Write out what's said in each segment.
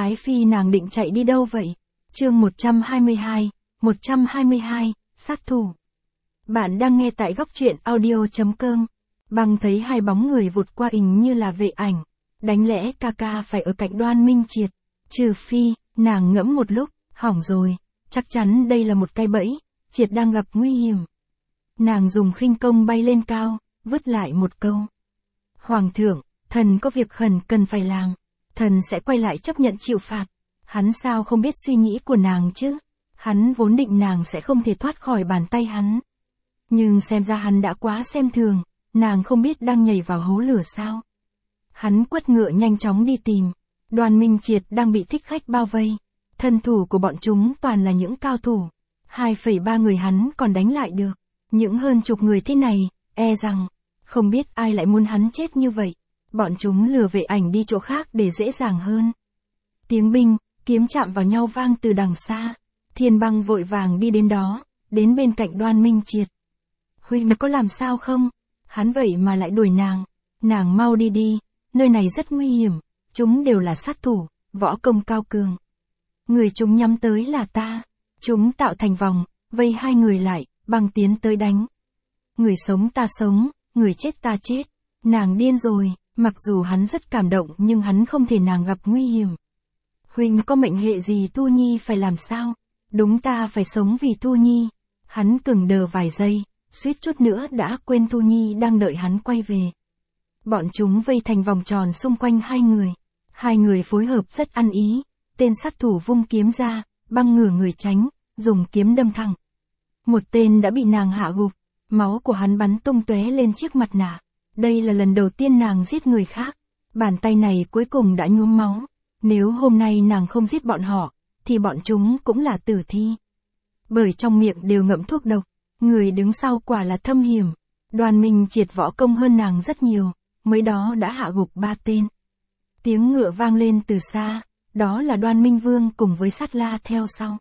Ái Phi nàng định chạy đi đâu vậy? Chương 122, sát thủ. Bạn đang nghe tại góc truyện audio.com. Băng thấy hai bóng người vụt qua hình như là Vệ Ảnh. Đáng lẽ ca ca phải ở cạnh Đoan Minh Triệt. Trừ phi, nàng ngẫm một lúc, hỏng rồi, chắc chắn đây là một cái bẫy, Triệt đang gặp nguy hiểm. Nàng dùng khinh công bay lên cao, vứt lại một câu. Hoàng thượng, thần có việc khẩn cần phải làm. Thần sẽ quay lại chấp nhận chịu phạt. Hắn sao không biết suy nghĩ của nàng chứ? Hắn vốn định nàng sẽ không thể thoát khỏi bàn tay hắn. Nhưng xem ra hắn đã quá xem thường, nàng không biết đang nhảy vào hố lửa sao. Hắn quất ngựa nhanh chóng đi tìm. Đoan Minh Triệt đang bị thích khách bao vây. Thân thủ của bọn chúng toàn là những cao thủ. 2,3 người hắn còn đánh lại được. Những hơn chục người thế này, e rằng, không biết ai lại muốn hắn chết như vậy. Bọn chúng lừa Vệ Ảnh đi chỗ khác để dễ dàng hơn. Tiếng binh, kiếm chạm vào nhau vang từ đằng xa. Thiên Băng vội vàng đi đến đó, đến bên cạnh Đoan Minh Triệt. Huynh có làm sao không? Hắn vậy mà lại đuổi nàng. Nàng mau đi đi, nơi này rất nguy hiểm. Chúng đều là sát thủ, võ công cao cường. Người chúng nhắm tới là ta. Chúng tạo thành vòng, vây hai người lại, Băng tiến tới đánh. Người sống ta sống, người chết ta chết. Nàng điên rồi, mặc dù hắn rất cảm động nhưng hắn không thể nàng gặp nguy hiểm. Huynh có mệnh hệ gì Tu Nhi phải làm sao? Đúng ta phải sống vì Tu Nhi. Hắn cứng đờ vài giây, suýt chút nữa đã quên Tu Nhi đang đợi hắn quay về. Bọn chúng vây thành vòng tròn xung quanh hai người. Hai người phối hợp rất ăn ý. Tên sát thủ vung kiếm ra, Băng ngửa người tránh, dùng kiếm đâm thẳng. Một tên đã bị nàng hạ gục, máu của hắn bắn tung tóe lên chiếc mặt nạ. Đây là lần đầu tiên nàng giết người khác. Bàn tay này cuối cùng đã nhuốm máu. Nếu hôm nay nàng không giết bọn họ, thì bọn chúng cũng là tử thi. Bởi trong miệng đều ngậm thuốc độc. Người đứng sau quả là thâm hiểm. Đoan Minh Triệt võ công hơn nàng rất nhiều, mới đó đã hạ gục 3 tên. Tiếng ngựa vang lên từ xa, đó là Đoan Minh Vương cùng với Sát La theo sau.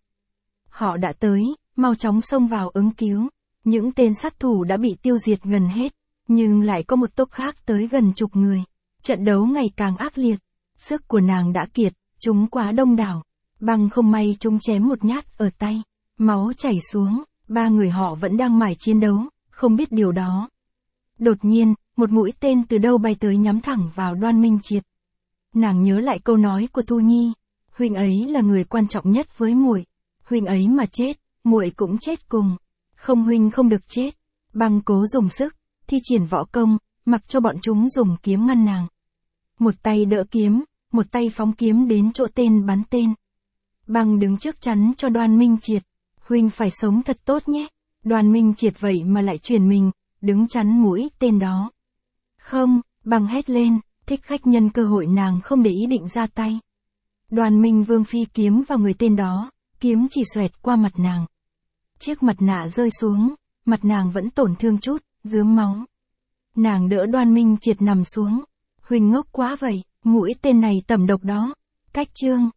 Họ đã tới, mau chóng xông vào ứng cứu. Những tên sát thủ đã bị tiêu diệt gần hết, nhưng lại có một tốp khác tới gần chục người. Trận đấu ngày càng ác liệt, sức của nàng đã kiệt, chúng quá đông đảo. Băng không may chúng chém một nhát ở tay, máu chảy xuống, 3 người họ vẫn đang mải chiến đấu, không biết điều đó. Đột nhiên, một mũi tên từ đâu bay tới nhắm thẳng vào Đoan Minh Triệt. Nàng nhớ lại câu nói của Tu Nhi, huynh ấy là người quan trọng nhất với muội, huynh ấy mà chết, muội cũng chết cùng. Không, huynh không được chết. Băng cố dùng sức, thi triển võ công, mặc cho bọn chúng dùng kiếm ngăn nàng. Một tay đỡ kiếm, một tay phóng kiếm đến chỗ tên bắn tên. Băng đứng trước chắn cho Đoan Minh Triệt. Huynh phải sống thật tốt nhé. Đoan Minh Triệt vậy mà lại chuyển mình, đứng chắn mũi tên đó. Không, Băng hét lên, thích khách nhân cơ hội nàng không để ý định ra tay. Đoan Minh Vương phi kiếm vào người tên đó, kiếm chỉ xoẹt qua mặt nàng. Chiếc mặt nạ rơi xuống, mặt nàng vẫn tổn thương chút, rướm máu. Nàng đỡ Đoan Minh Triệt nằm xuống. Huynh ngốc quá vậy, mũi tên này tẩm độc đó. Cách chương.